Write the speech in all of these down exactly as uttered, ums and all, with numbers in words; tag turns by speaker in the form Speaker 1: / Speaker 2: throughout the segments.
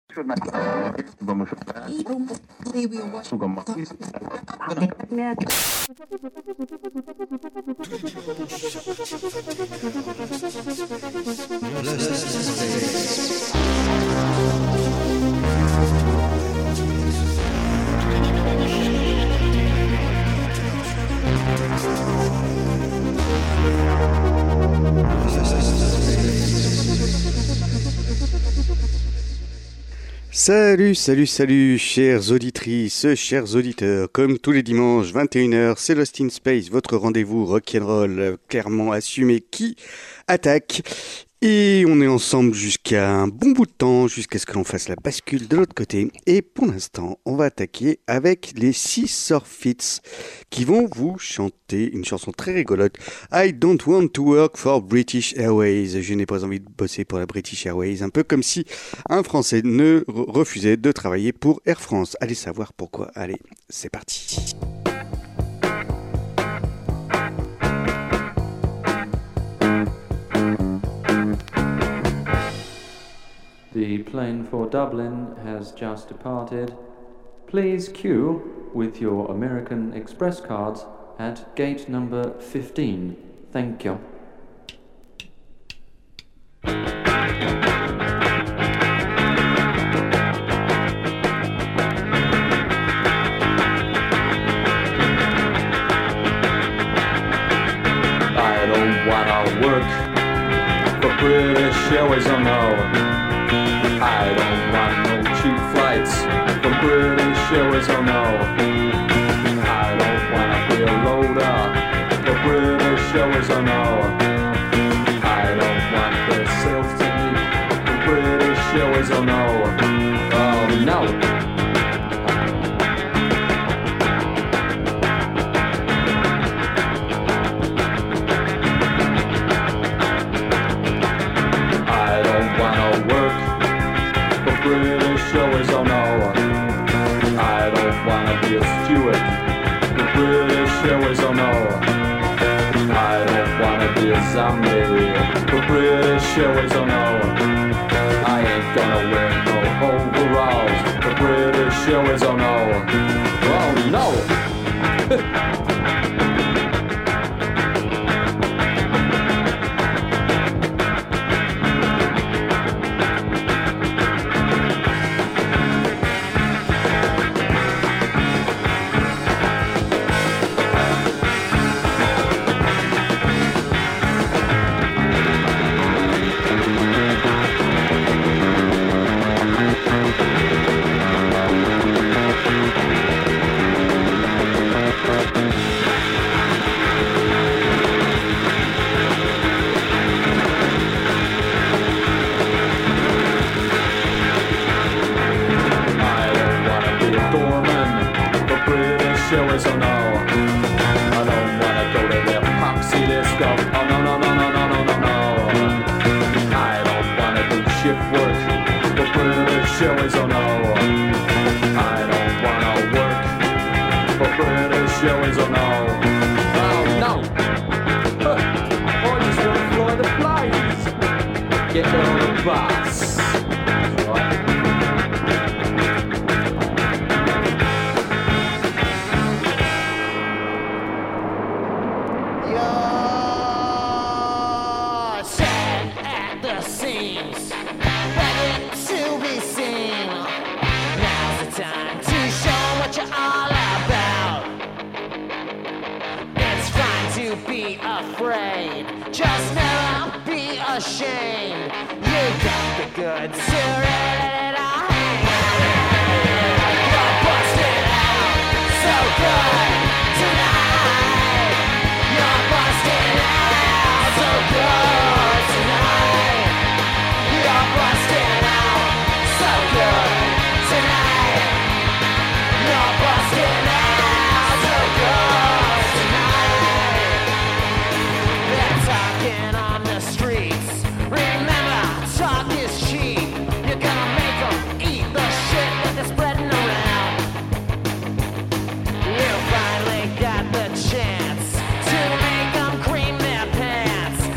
Speaker 1: Salut, salut, salut, chères auditrices, chers auditeurs. Comme tous les dimanches, vingt et une heures, c'est Lost in Space, votre rendez-vous rock'n'roll clairement assumé qui attaque. Et on est ensemble jusqu'à un bon bout de temps, jusqu'à ce que l'on fasse la bascule de l'autre côté. Et pour l'instant, on va attaquer avec les six Surfits qui vont vous chanter une chanson très rigolote. I don't want to work for British Airways. Je n'ai pas envie de bosser pour la British Airways. Un peu comme si un Français ne refusait de travailler pour Air France. Allez savoir pourquoi. Allez, c'est parti.
Speaker 2: The plane for Dublin has just departed. Please queue with your American Express cards at gate number fifteen. Thank you. I don't wanna work for British Airways, oh no. I don't want no cheap flights from British Airways, oh no. I don't wanna be a loader for British Airways, oh no. I don't want the sales technique from British Airways, oh no. Oh no. British Airways, oh no. I don't wanna be a steward for British Airways, oh no. I don't wanna be a zombie for British Airways, oh no. I ain't gonna wear no overalls for British Airways, oh no. Oh no.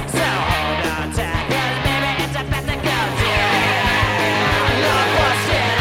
Speaker 3: Busted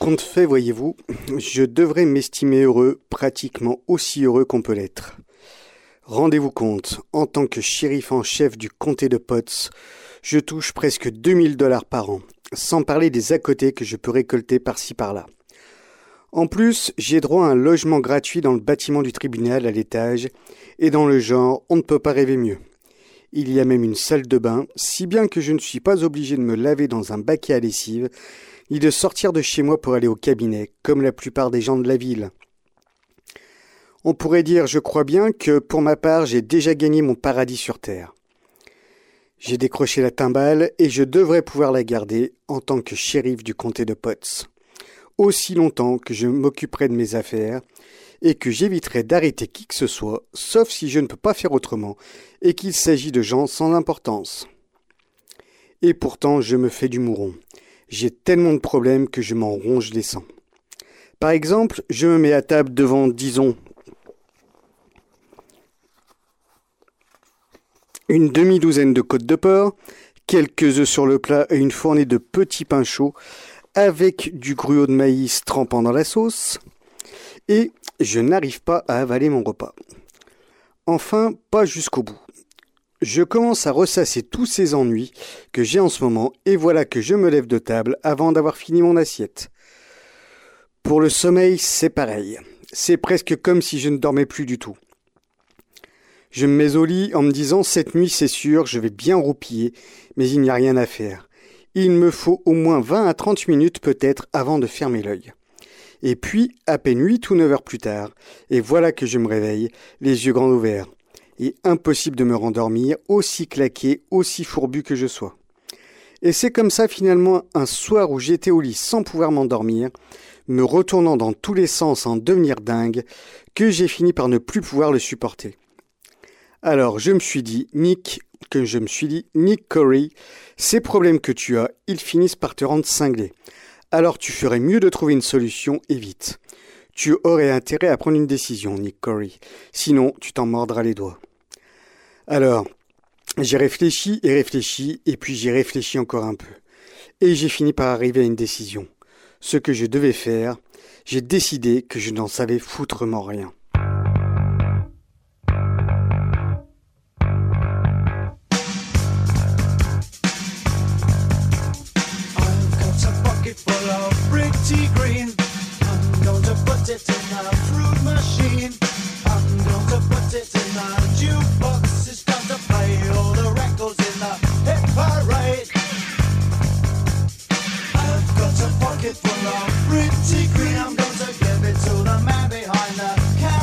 Speaker 1: compte fait, voyez-vous, je devrais m'estimer heureux, pratiquement aussi heureux qu'on peut l'être. Rendez-vous compte, en tant que shérif en chef du comté de Potts, je touche presque deux mille dollars par an, sans parler des à-côtés que je peux récolter par-ci par-là. En plus, j'ai droit à un logement gratuit dans le bâtiment du tribunal à l'étage, et dans le genre, on ne peut pas rêver mieux. Il y a même une salle de bain, si bien que je ne suis pas obligé de me laver dans un baquet à lessive, ni de sortir de chez moi pour aller au cabinet, comme la plupart des gens de la ville. On pourrait dire, je crois bien, que pour ma part, j'ai déjà gagné mon paradis sur Terre. J'ai décroché la timbale et je devrais pouvoir la garder en tant que shérif du comté de Potts, aussi longtemps que je m'occuperai de mes affaires et que j'éviterai d'arrêter qui que ce soit, sauf si je ne peux pas faire autrement et qu'il s'agit de gens sans importance. Et pourtant, je me fais du mouron. J'ai tellement de problèmes que je m'en ronge les sangs. Par exemple, je me mets à table devant, disons, une demi-douzaine de côtes de porc, quelques œufs sur le plat et une fournée de petits pains chauds avec du gruau de maïs trempant dans la sauce, et je n'arrive pas à avaler mon repas. Enfin, pas jusqu'au bout. Je commence à ressasser tous ces ennuis que j'ai en ce moment, et voilà que je me lève de table avant d'avoir fini mon assiette. Pour le sommeil, c'est pareil. C'est presque comme si je ne dormais plus du tout. Je me mets au lit en me disant « Cette nuit, c'est sûr, je vais bien roupiller, mais il n'y a rien à faire. Il me faut au moins vingt à trente minutes peut-être avant de fermer l'œil. » Et puis, à peine huit ou neuf heures plus tard, et voilà que je me réveille, les yeux grands ouverts. Et impossible de me rendormir, aussi claqué, aussi fourbu que je sois. Et c'est comme ça finalement un soir où j'étais au lit sans pouvoir m'endormir, me retournant dans tous les sens en devenir dingue, que j'ai fini par ne plus pouvoir le supporter. Alors je me suis dit, Nick, que je me suis dit, Nick Corey, ces problèmes que tu as, ils finissent par te rendre cinglé. Alors tu ferais mieux de trouver une solution et vite. Tu aurais intérêt à prendre une décision, Nick Corey. Sinon, tu t'en mordras les doigts. Alors, j'ai réfléchi et réfléchi, et puis j'ai réfléchi encore un peu. Et j'ai fini par arriver à une décision. Ce que je devais faire, j'ai décidé que je n'en savais foutrement rien.
Speaker 3: Pretty green, I'm going to put it in a fruit machine. I'm going to put it in a jukebox. It's got to play all the records in the hit parade. I've got a pocket full of pretty green. I'm going to give it to the man behind the counter.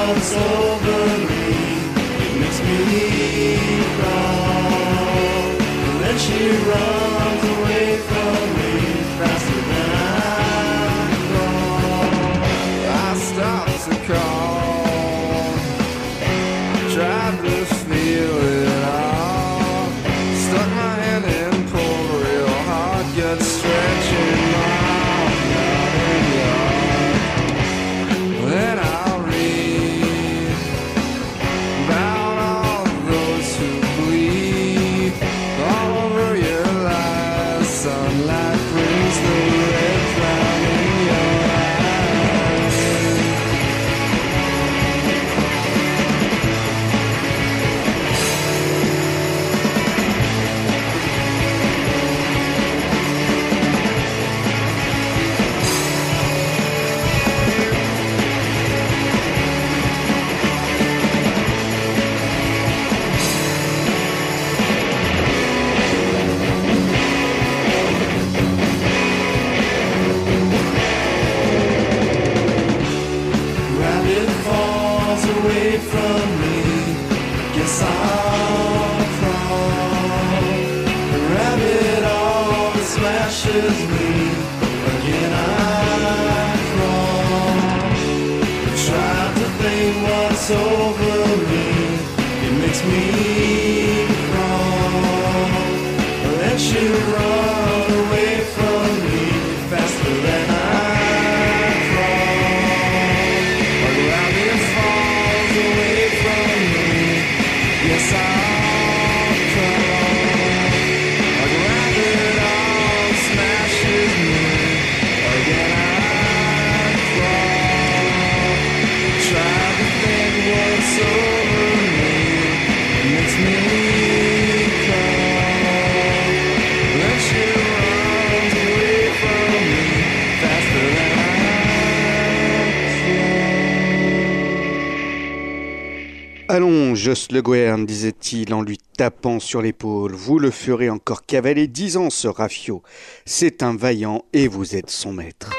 Speaker 3: what's over me. It makes me crawl. And then she runs away from me faster than I crawl. I stop to call, tried to feel it all. Stuck my hand in, pulled real hard, gut stretching my heart and yard. Then I'll read about all those who bleed all over your lies. Sunlight brings the red cloud in your eyes. Rabbit falls away from me. Guess I'll crawl. Rabbit always smashes me. Again I crawl. Try to think what's over me. It makes me crawl. Then she run away from me faster than I crawl. A rabbit falls away from me. Yes, I'll crawl. A rabbit all smashes me. Again I crawl. Try to think what's over me. It makes me crawl. Then she runs away from me faster than I crawl.
Speaker 1: Allons, Joss Le Guern, disait-il en lui tapant sur l'épaule, vous le ferez encore cavaler dix ans, ce Raffio. C'est un vaillant et vous êtes son maître.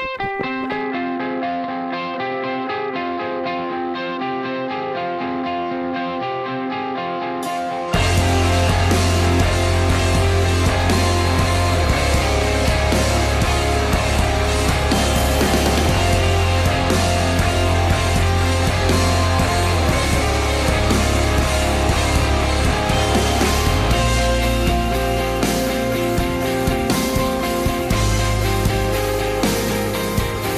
Speaker 3: Thank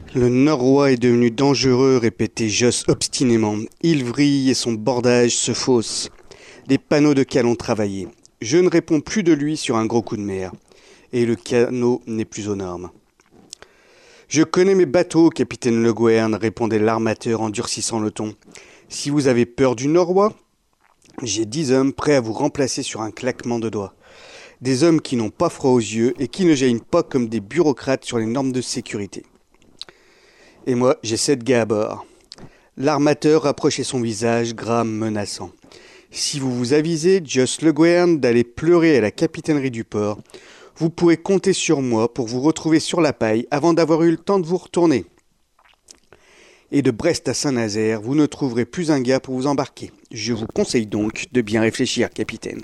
Speaker 1: Le Norrois est devenu dangereux, répétait Joss obstinément. Il vrille et son bordage se fausse. Les panneaux de cale ont travaillé. Je ne réponds plus de lui sur un gros coup de mer. Et le canot n'est plus aux normes. Je connais mes bateaux, capitaine Le Gouern, répondait l'armateur en durcissant le ton. Si vous avez peur du Norrois, j'ai dix hommes prêts à vous remplacer sur un claquement de doigts. Des hommes qui n'ont pas froid aux yeux et qui ne gênent pas comme des bureaucrates sur les normes de sécurité. Et moi, j'ai sept gars à bord. L'armateur rapprochait son visage, gras, menaçant. Si vous vous avisez, Joss Le Gouern, d'aller pleurer à la capitainerie du port, vous pourrez compter sur moi pour vous retrouver sur la paille avant d'avoir eu le temps de vous retourner. Et de Brest à Saint-Nazaire, vous ne trouverez plus un gars pour vous embarquer. Je vous conseille donc de bien réfléchir, capitaine.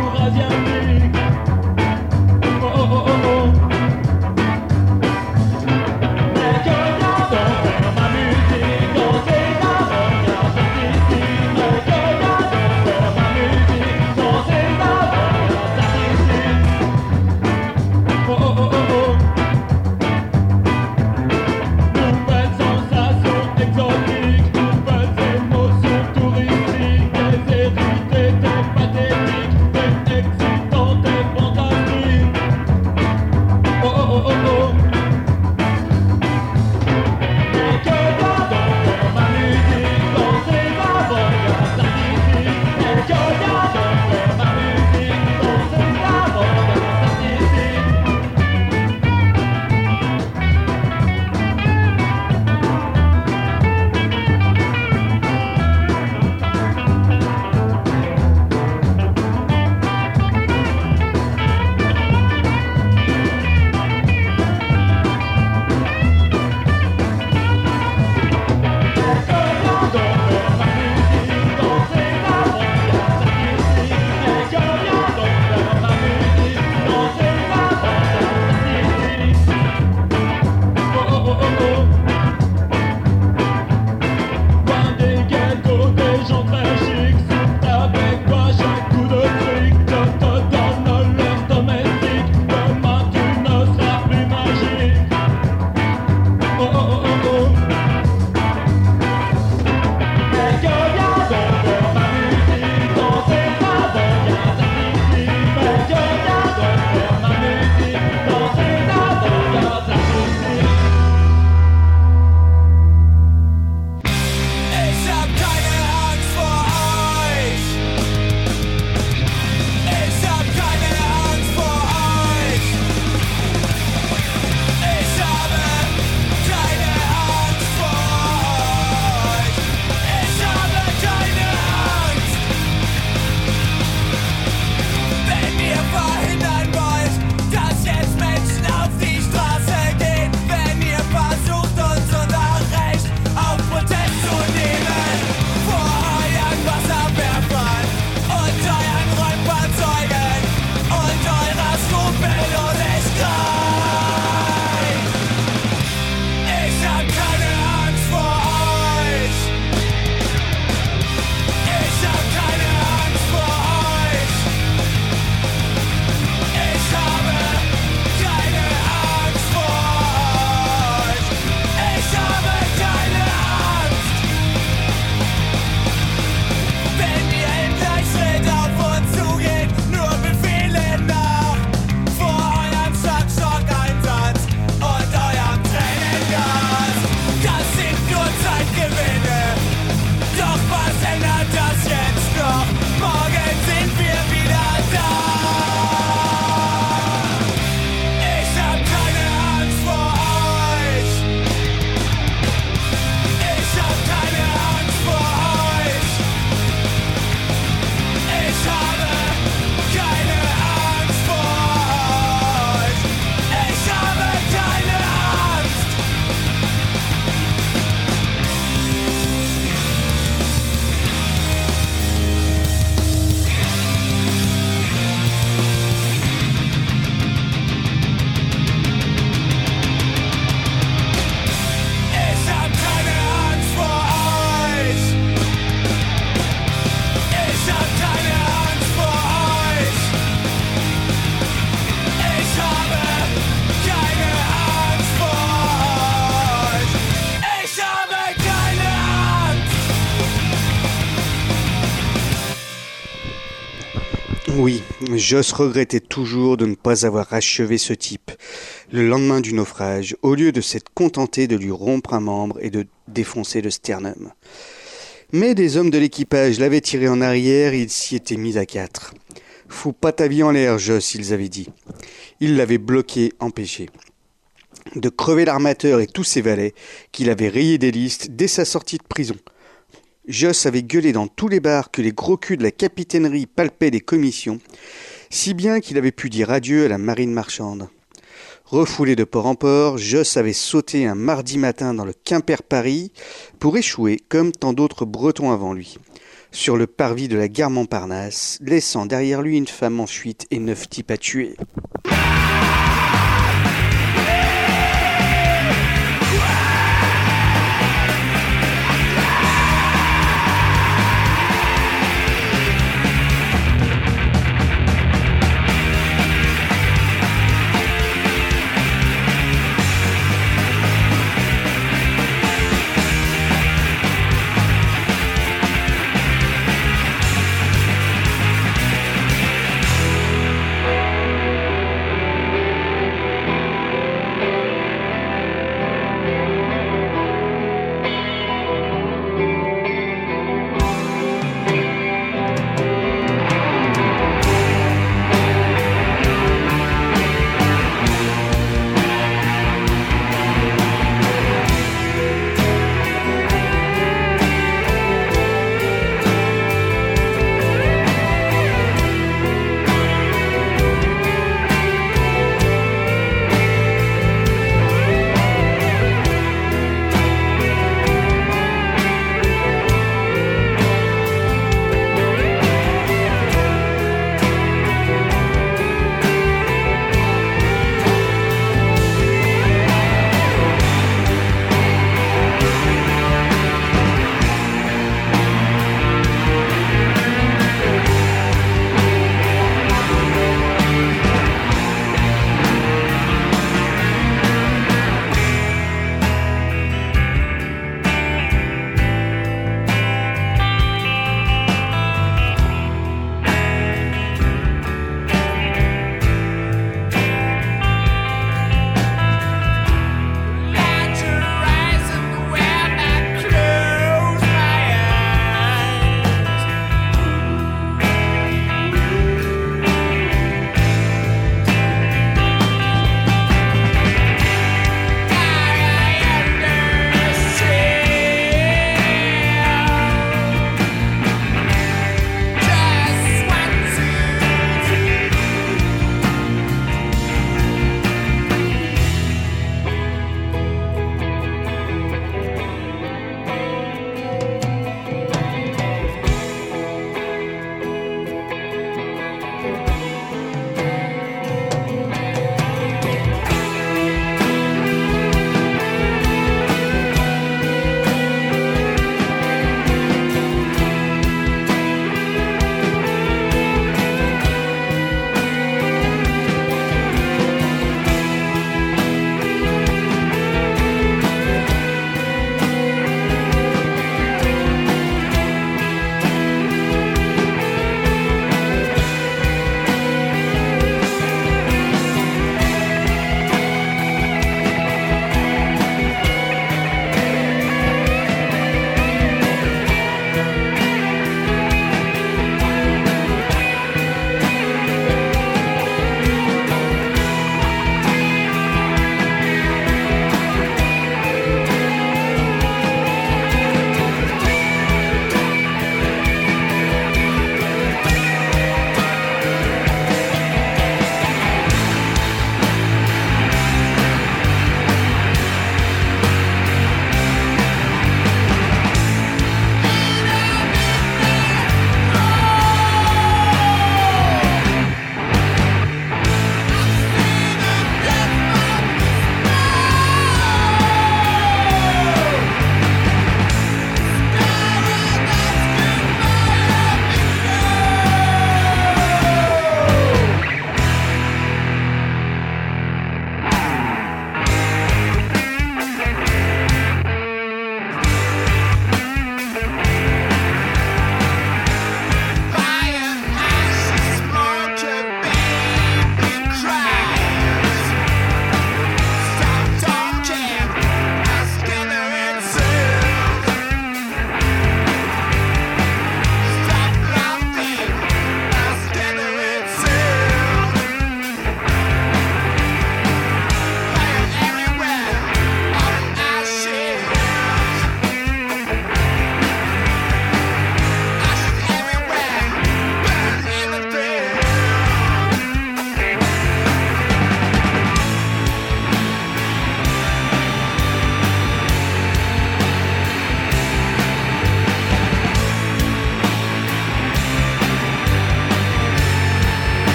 Speaker 3: Oh, oh, oh, oh.
Speaker 1: Oui, Joss regrettait toujours de ne pas avoir achevé ce type. Le lendemain du naufrage, au lieu de s'être contenté de lui rompre un membre et de défoncer le sternum. Mais des hommes de l'équipage l'avaient tiré en arrière et il s'y était mis à quatre. « Fous pas ta vie en l'air, Joss », ils avaient dit. Ils l'avaient bloqué, empêché de crever l'armateur et tous ses valets, qu'il avait rayés des listes dès sa sortie de prison. Joss avait gueulé dans tous les bars que les gros culs de la capitainerie palpaient des commissions, si bien qu'il avait pu dire adieu à la marine marchande. Refoulé de port en port, Joss avait sauté un mardi matin dans le Quimper-Paris pour échouer, comme tant d'autres Bretons avant lui, sur le parvis de la gare Montparnasse, laissant derrière lui une femme en fuite et neuf types à tuer.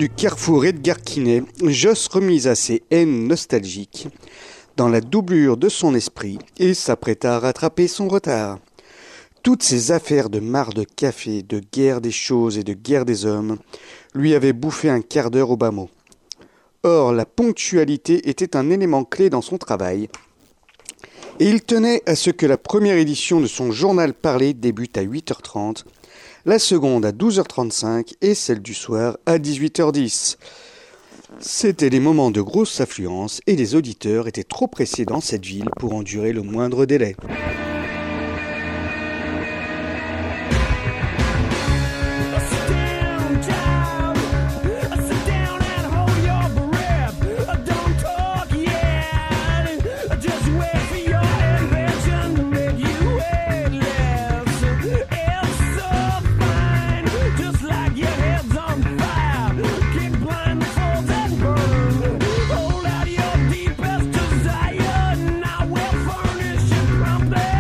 Speaker 1: du carrefour Edgar Quinet, Joss remisa ses haines nostalgiques dans la doublure de son esprit et s'apprêta à rattraper son retard. Toutes ces affaires de marre de café, de guerre des choses et de guerre des hommes lui avaient bouffé un quart d'heure au bas mot. Or, la ponctualité était un élément clé dans son travail, et il tenait à ce que la première édition de son journal parlé débute à huit heures trente, la seconde à douze heures trente-cinq et celle du soir à dix-huit heures dix. C'étaient des moments de grosse affluence et les auditeurs étaient trop pressés dans cette ville pour endurer le moindre délai.
Speaker 4: Hold out your deepest desire, and I will furnish and prompt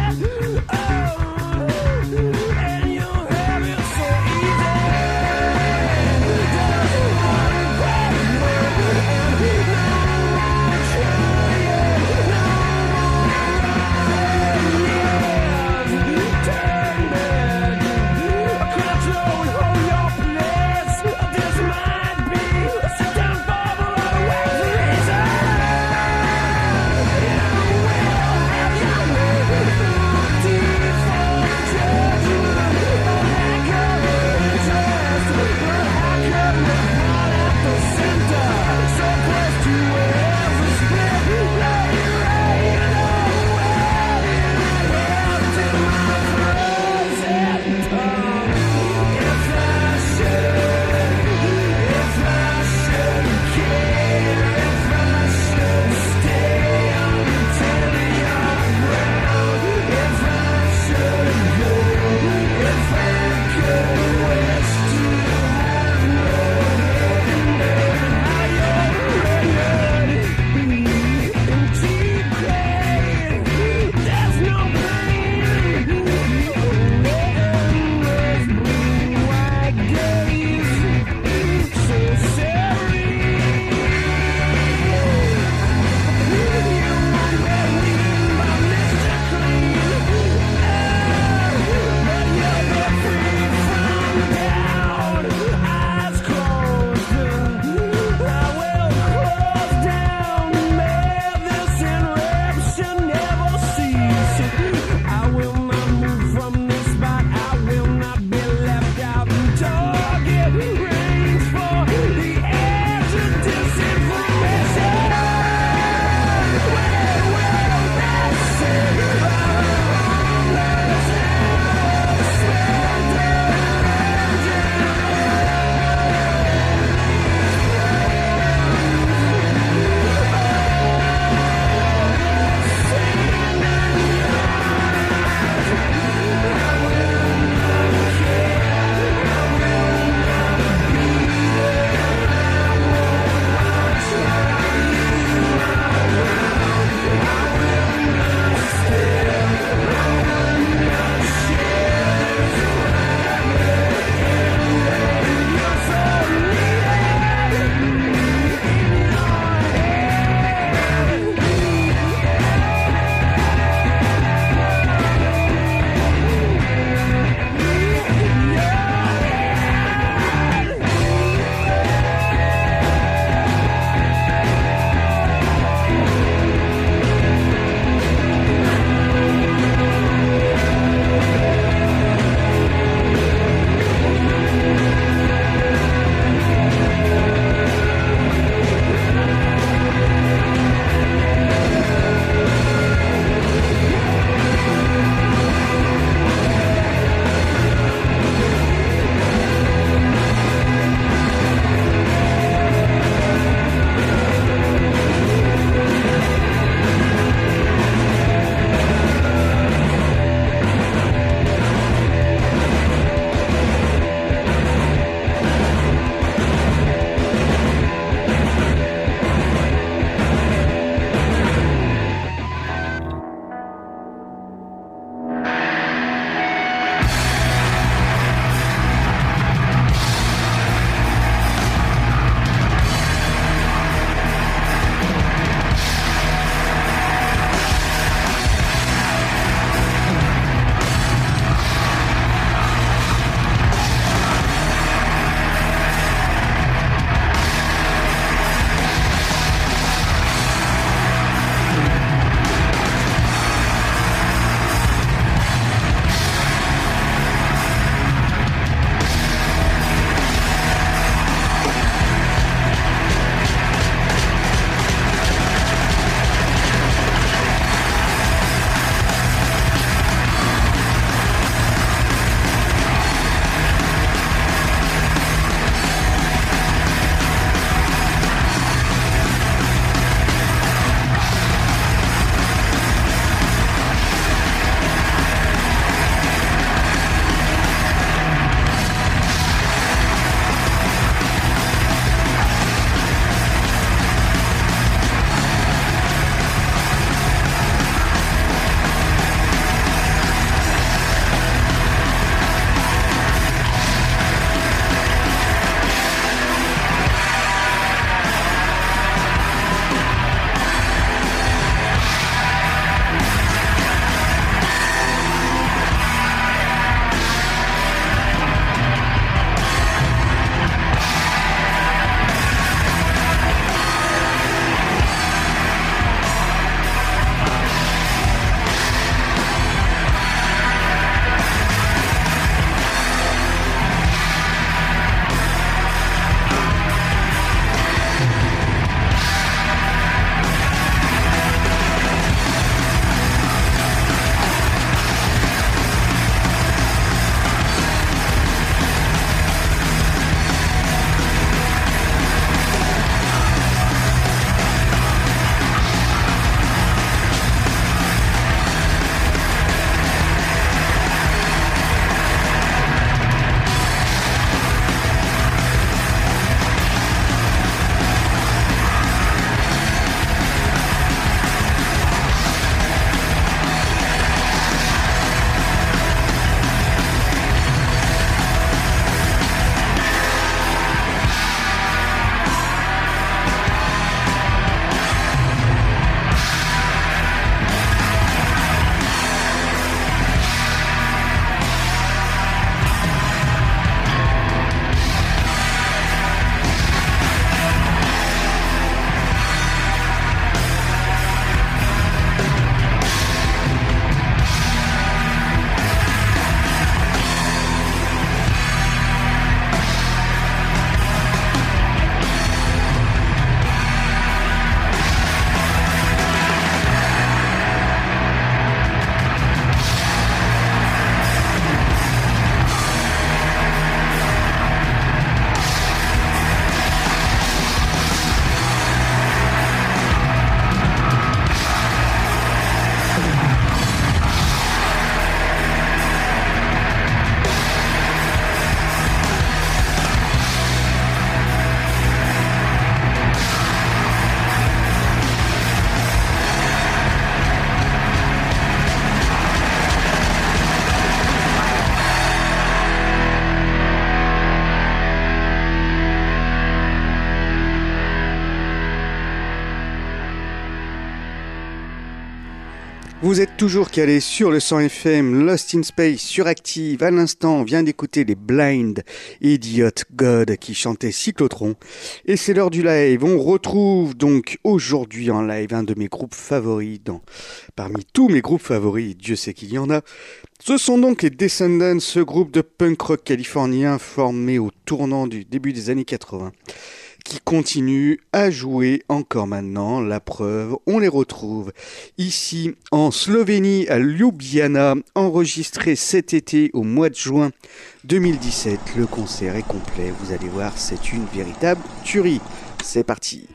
Speaker 1: Vous êtes toujours calé sur le cent F M, Lost in Space, sur Active. À l'instant, on vient d'écouter les Blind Idiot God qui chantaient Cyclotron. Et c'est l'heure du live. On retrouve donc aujourd'hui en live un de mes groupes favoris. Dans, parmi tous mes groupes favoris, Dieu sait qu'il y en a. Ce sont donc les Descendants, ce groupe de punk rock californien formé au tournant du début des années quatre-vingts. Qui continuent à jouer encore maintenant. La preuve, on les retrouve ici en Slovénie, à Ljubljana, enregistré cet été au mois de juin deux mille dix-sept. Le concert est complet, vous allez voir, c'est une véritable tuerie. C'est parti.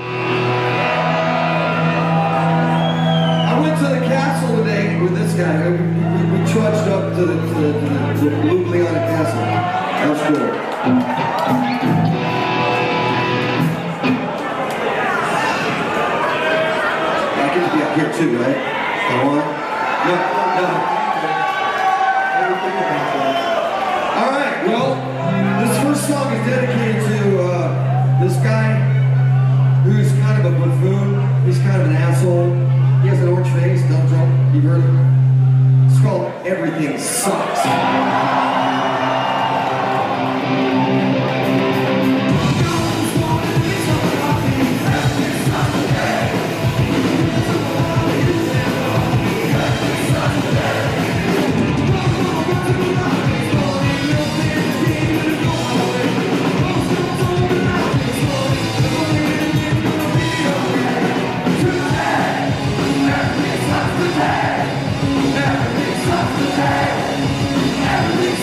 Speaker 4: I went to the castle today with this guy. We, we, we trudged up to the, to the, to the Ljubljana castle. That was cool. Here too, right? The one? No, no. All right, well, this first song is dedicated to uh, this guy who's kind of a buffoon. He's kind of an asshole. He has an orange face, dumb drunk. You've heard of him? It's called Everything Sucks. Everything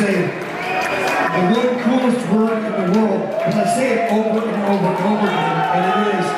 Speaker 4: say the one coolest word in the world, but I say it over and over and over again, and it is.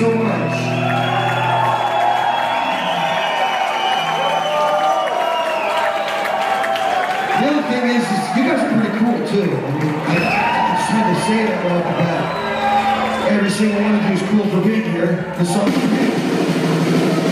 Speaker 4: so much. The other thing is, is you guys are pretty cool too. I mean, I, I just had to say that right off the bat. Every single one of you is cool for being here. The song for me.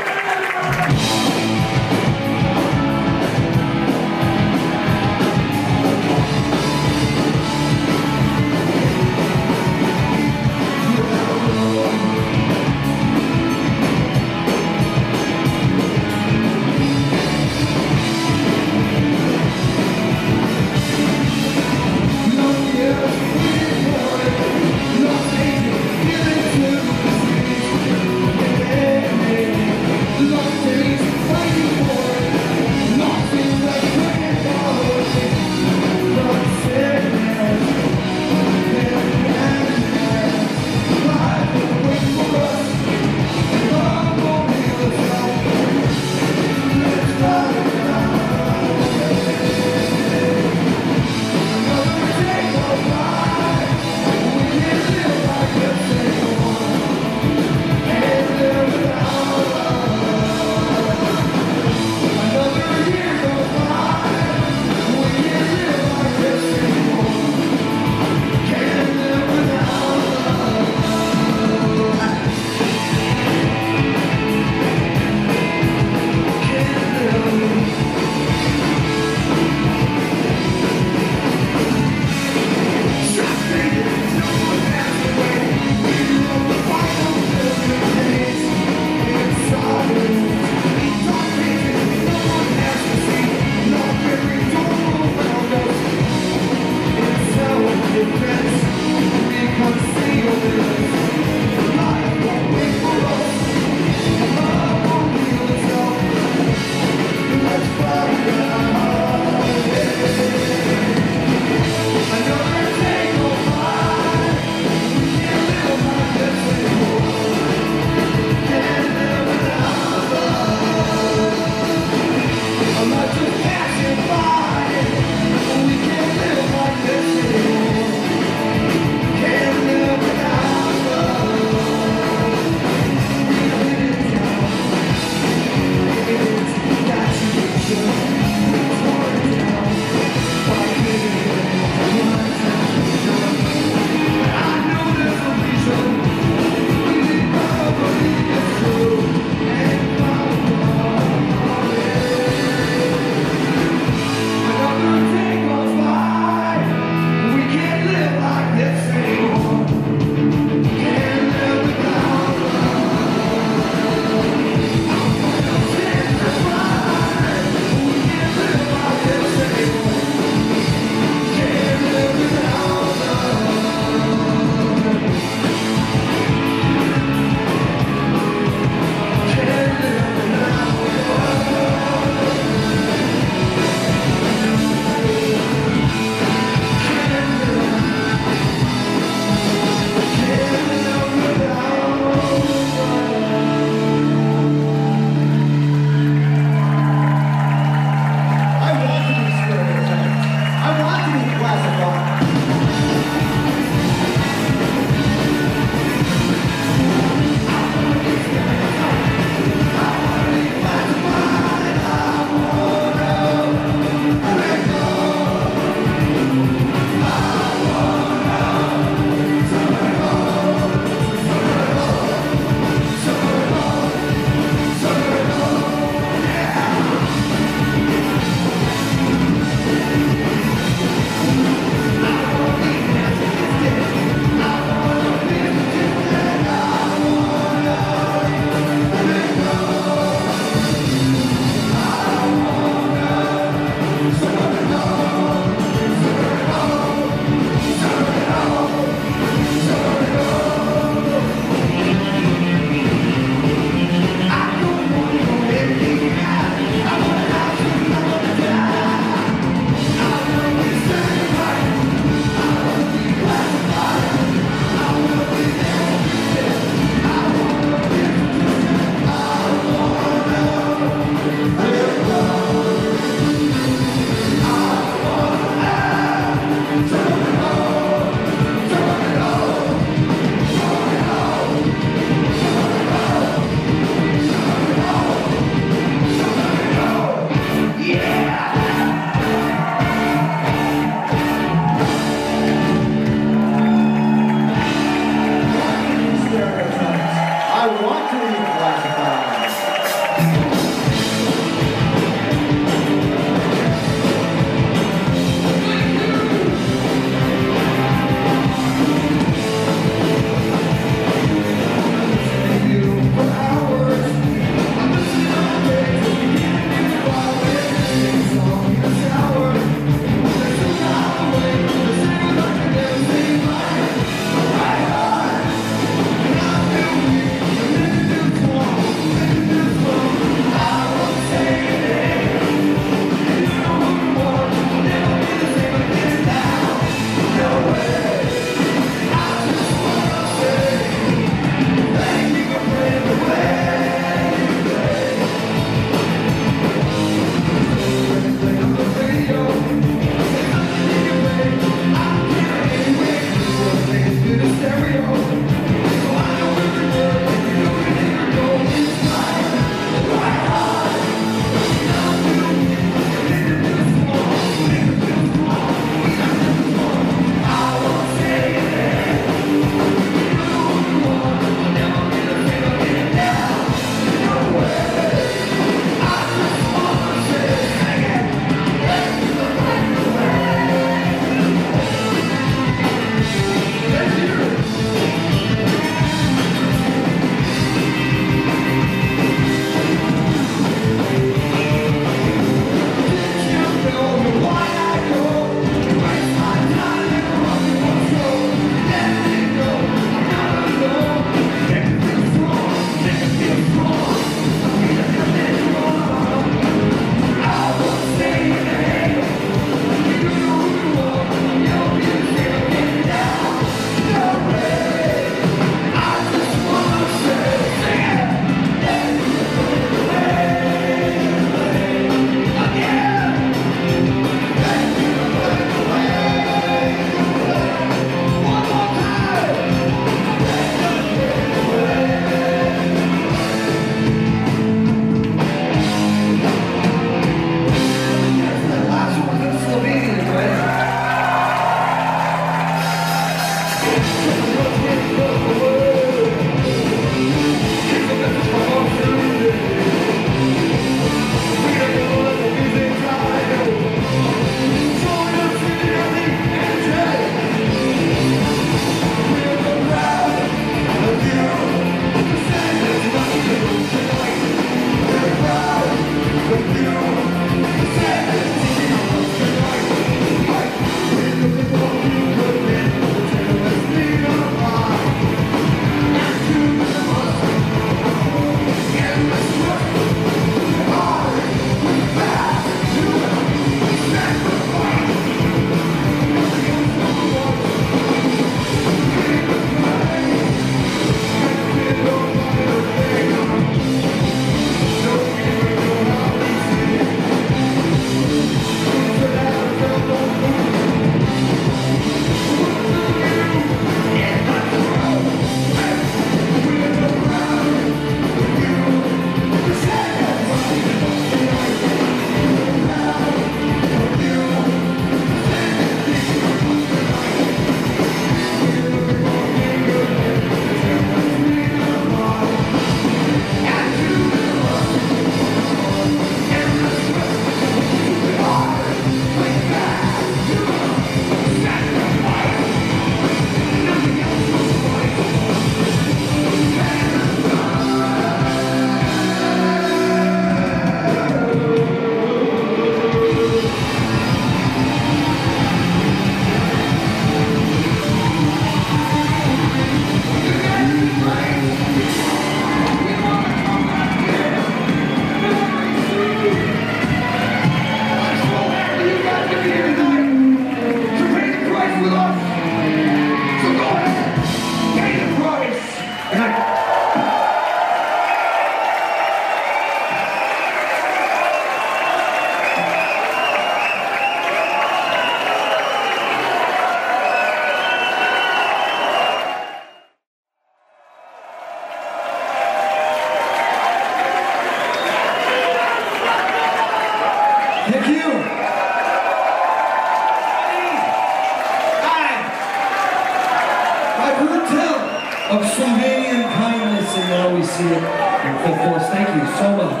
Speaker 4: Slovenian kindness, and now we see it in full force. Thank you so much.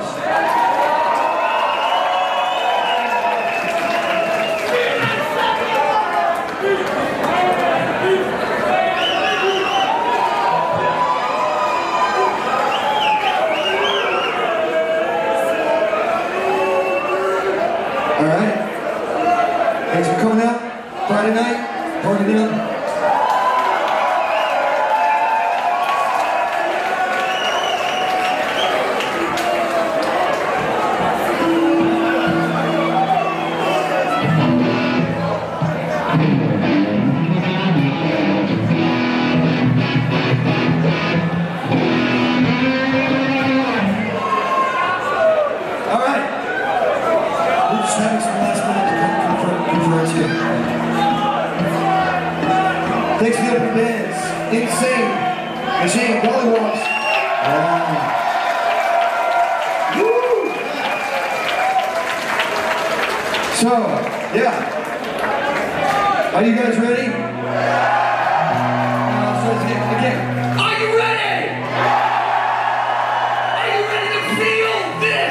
Speaker 4: All right. Thanks for coming out. Friday night, party down. All right. We're just having some last minute conference here. Thanks to the open bands, Insane, Machine, Gollywogs. Wow. Woo! So, yeah. Are you guys ready? Uh, so again, again. Are you ready? Are you ready to feel this?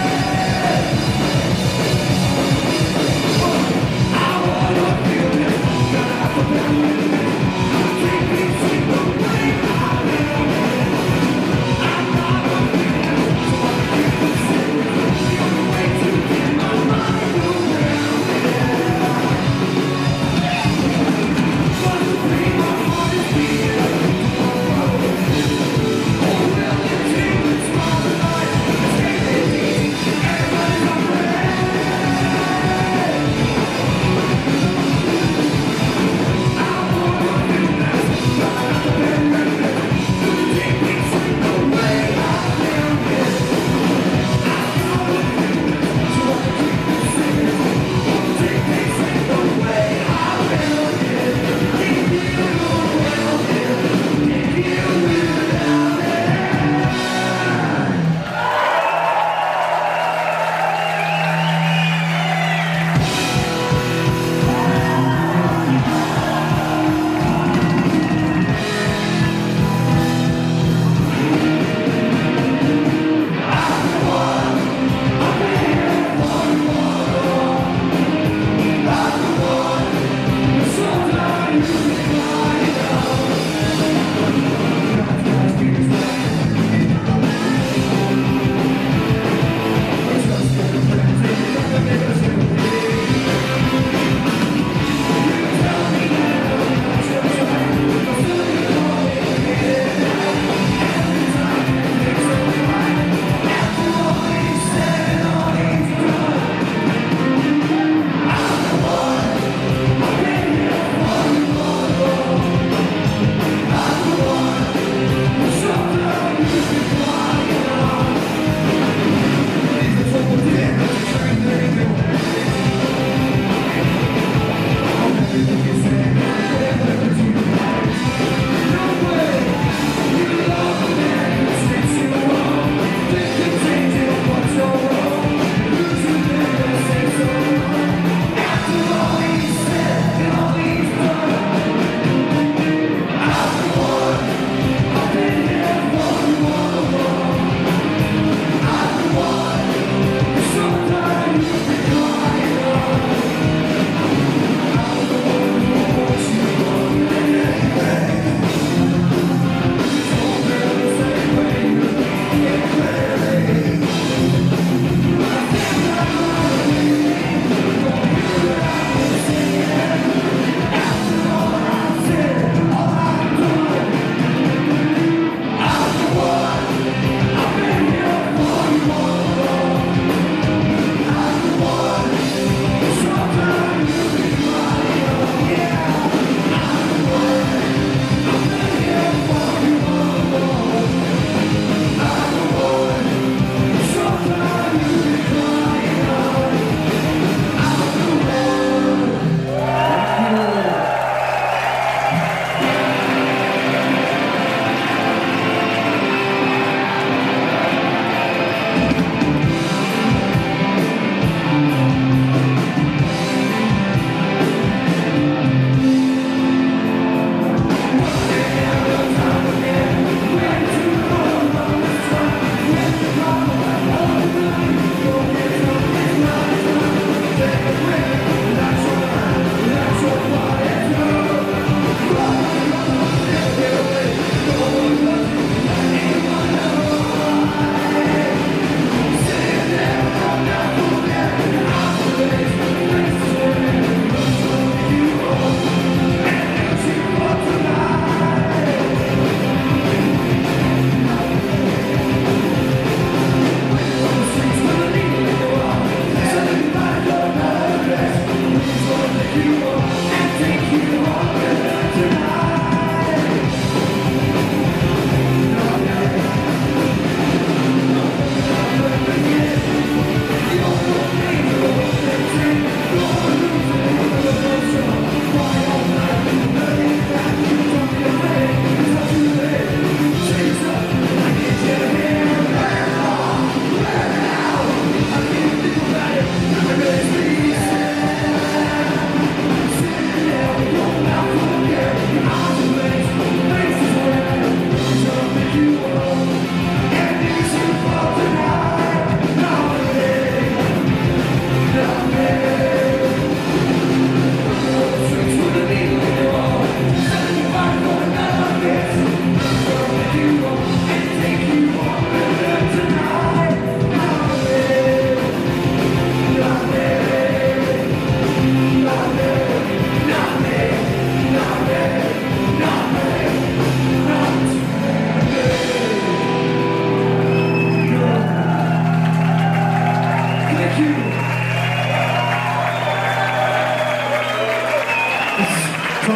Speaker 3: I wanna feel it.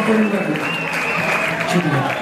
Speaker 4: for your record. Check it out.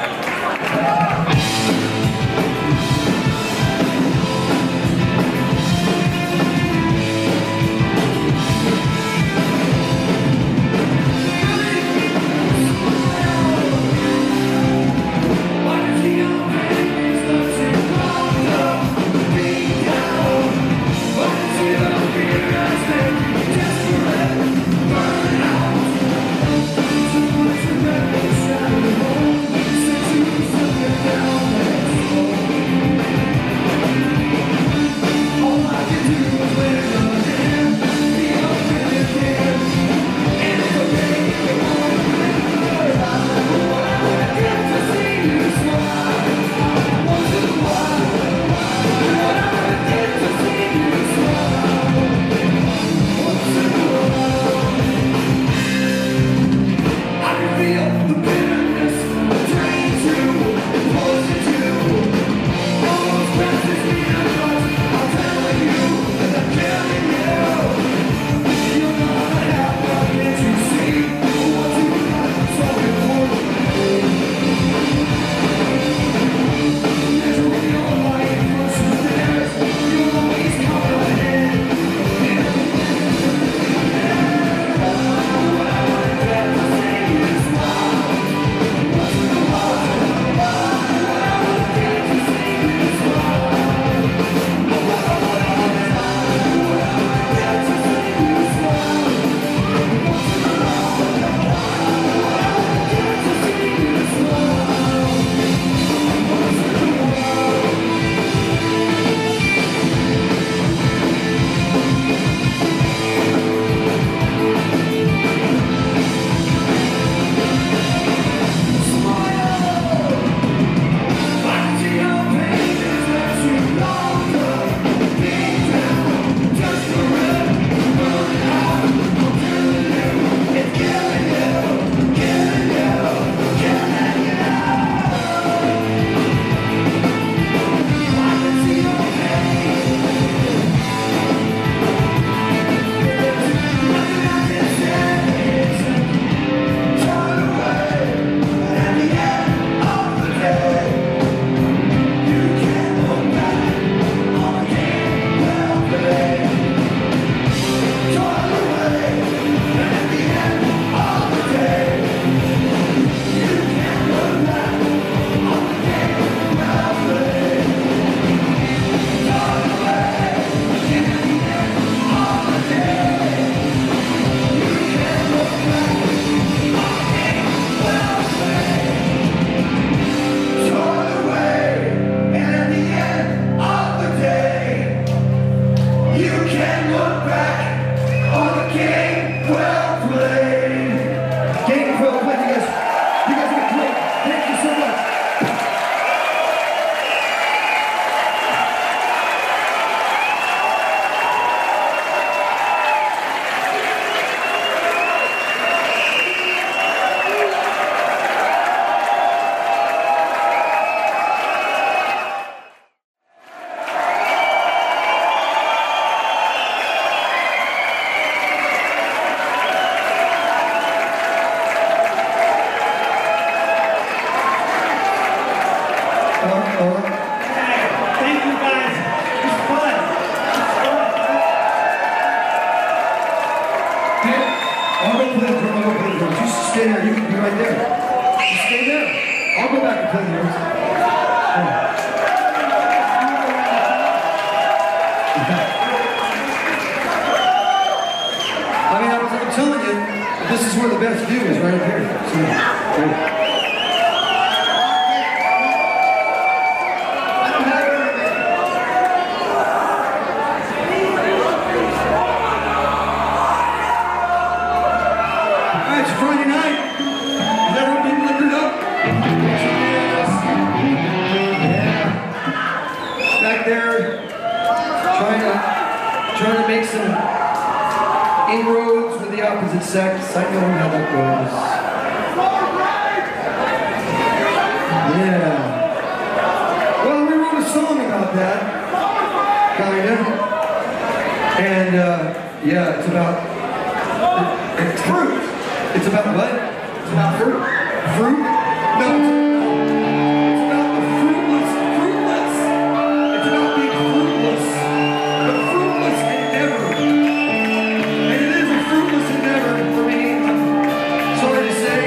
Speaker 4: And uh, yeah, it's about it, it's truth. It's about what? It's about fruit. Fruit? No, it's about the fruitless. Fruitless. It's about being fruitless. The fruitless endeavor. And it is a fruitless endeavor for me. I'm sorry to say.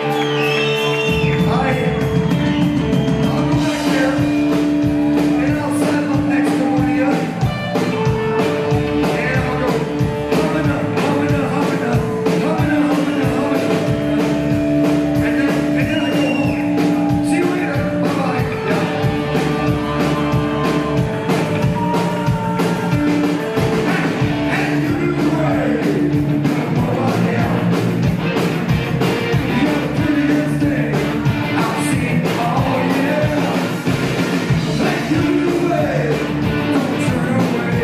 Speaker 4: I, I'll go back there and I'll settle up next to one of you. And I'll go, humming up, humming up, humming up, humming up, humming up, humming up. And then, and then I go home. See you later. Bye-bye. Yeah. And you do the way. Bye-bye, yeah. You're the prettiest thing I've seen, oh yeah. And you do the way. Don't turn away.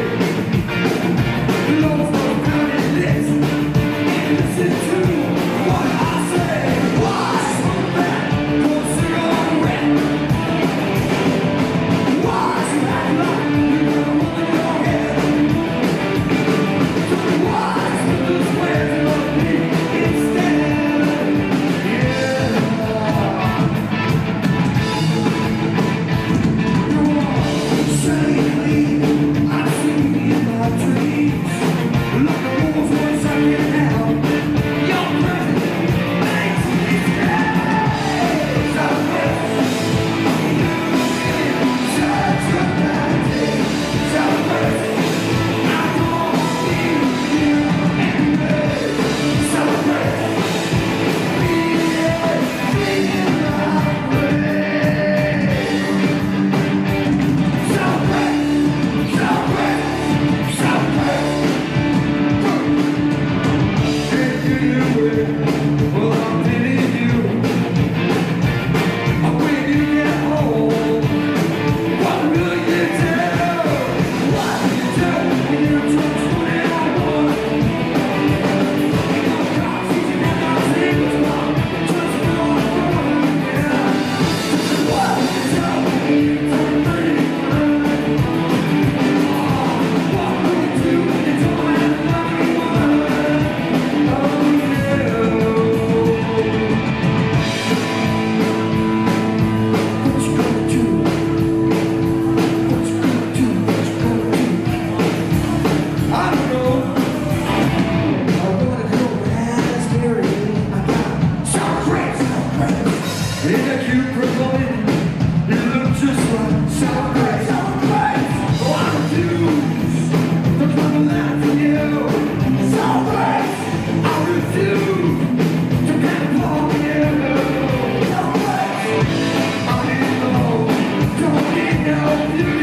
Speaker 4: Love for pounded lips. Listen to what I say. Why so bad? Don't sing on wet. Why you act like you got a woman in your head? Why you lose ways of me instead? Yeah. You are suddenly I see in my dreams. Like a wolf once I get out. Your presence makes me scared. So much. Such a bad day. So much. I don't feel you anyway. So much. Being, being my way. So much. So much. So much. If you do it, well, I'm pitying you. When you get home, what will you do? What will you do when you turn twenty-one? Oh, God, teaching me how to sleep is wrong. Just one, yeah. What will you do when you turn thirty-one? What will you do when you don't have anyone? Oh, yeah. What you gonna do? What you gonna do? What you gonna do? I don't know. I'm gonna go raspberry. I got sour grapes, sour grapes. In a cute purple inn, you look just like sour grapes, sour grapes. Oh, I refuse to come alive for you. Sour grapes. I refuse to get along with you. Sour grapes. I need no, don't need no beauty.